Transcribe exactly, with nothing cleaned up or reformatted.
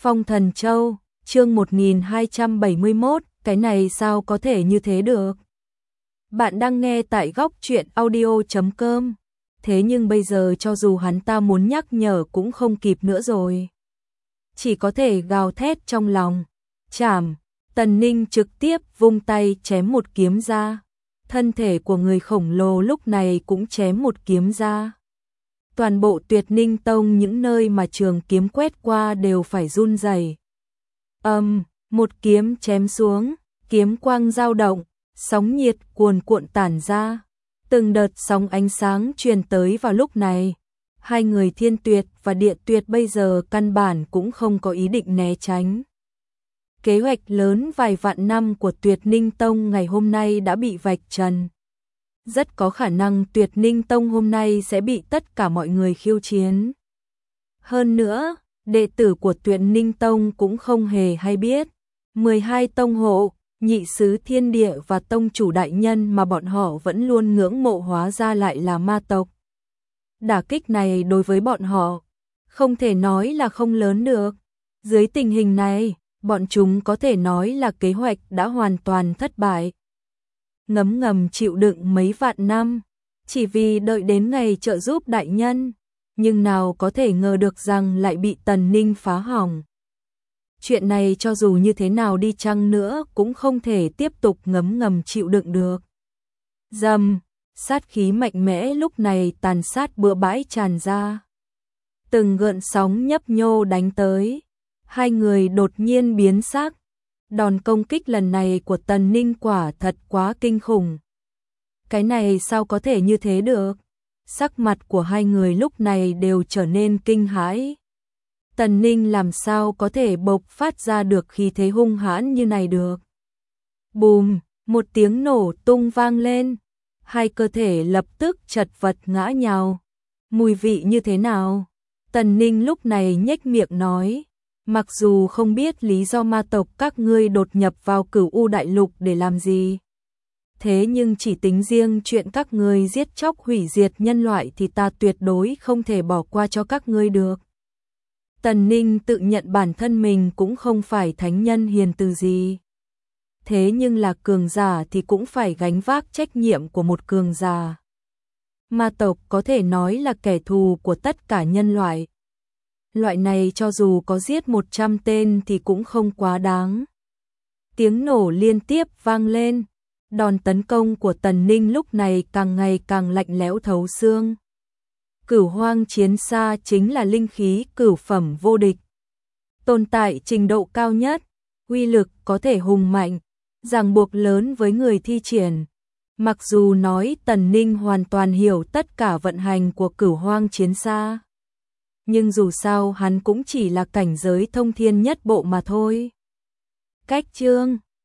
Phong Thần Châu, chương một nghìn hai trăm bảy mươi mốt, cái này sao có thể như thế được? Bạn đang nghe tại góc truyện audio chấm com. Thế nhưng bây giờ cho dù hắn ta muốn nhắc nhở cũng không kịp nữa rồi. Chỉ có thể gào thét trong lòng. Chảm, Tần Ninh trực tiếp vung tay chém một kiếm ra. Thân thể của người khổng lồ lúc này cũng chém một kiếm ra. Toàn bộ Tuyệt Ninh Tông những nơi mà trường kiếm quét qua đều phải run rẩy. Âm, um, một kiếm chém xuống, kiếm quang dao động, sóng nhiệt cuồn cuộn tản ra. Từng đợt sóng ánh sáng truyền tới vào lúc này. Hai người Thiên Tuyệt và Địa Tuyệt bây giờ căn bản cũng không có ý định né tránh. Kế hoạch lớn vài vạn năm của Tuyệt Ninh Tông ngày hôm nay đã bị vạch trần. Rất có khả năng Tuyệt Ninh Tông hôm nay sẽ bị tất cả mọi người khiêu chiến. Hơn nữa, đệ tử của Tuyệt Ninh Tông cũng không hề hay biết. mười hai tông hộ, nhị sứ thiên địa và tông chủ đại nhân mà bọn họ vẫn luôn ngưỡng mộ hóa ra lại là ma tộc. Đả kích này đối với bọn họ, không thể nói là không lớn được. Dưới tình hình này, bọn chúng có thể nói là kế hoạch đã hoàn toàn thất bại. Ngấm ngầm chịu đựng mấy vạn năm, chỉ vì đợi đến ngày trợ giúp đại nhân, nhưng nào có thể ngờ được rằng lại bị Tần Ninh phá hỏng. Chuyện này cho dù như thế nào đi chăng nữa cũng không thể tiếp tục ngấm ngầm chịu đựng được. Dầm, sát khí mạnh mẽ lúc này tàn sát bừa bãi tràn ra. Từng gợn sóng nhấp nhô đánh tới, hai người đột nhiên biến sắc. Đòn công kích lần này của Tần Ninh quả thật quá kinh khủng. Cái này sao có thể như thế được? Sắc mặt của hai người lúc này đều trở nên kinh hãi. Tần Ninh làm sao có thể bộc phát ra được khí thế hung hãn như này được? Bùm, một tiếng nổ tung vang lên. Hai cơ thể lập tức chật vật ngã nhào. Mùi vị như thế nào? Tần Ninh lúc này nhếch miệng nói. Mặc dù không biết lý do ma tộc các ngươi đột nhập vào Cửu U Đại Lục để làm gì. Thế nhưng chỉ tính riêng chuyện các ngươi giết chóc hủy diệt nhân loại thì ta tuyệt đối không thể bỏ qua cho các ngươi được. Tần Ninh tự nhận bản thân mình cũng không phải thánh nhân hiền từ gì. Thế nhưng là cường giả thì cũng phải gánh vác trách nhiệm của một cường giả. Ma tộc có thể nói là kẻ thù của tất cả nhân loại. Loại này cho dù có giết một trăm tên thì cũng không quá đáng. Tiếng nổ liên tiếp vang lên. Đòn tấn công của Tần Ninh lúc này càng ngày càng lạnh lẽo thấu xương. Cửu hoang chiến xa chính là linh khí cửu phẩm vô địch. Tồn tại trình độ cao nhất, uy lực có thể hùng mạnh, ràng buộc lớn với người thi triển. Mặc dù nói Tần Ninh hoàn toàn hiểu tất cả vận hành của cửu hoang chiến xa, nhưng dù sao hắn cũng chỉ là cảnh giới thông thiên nhất bộ mà thôi. Cách chương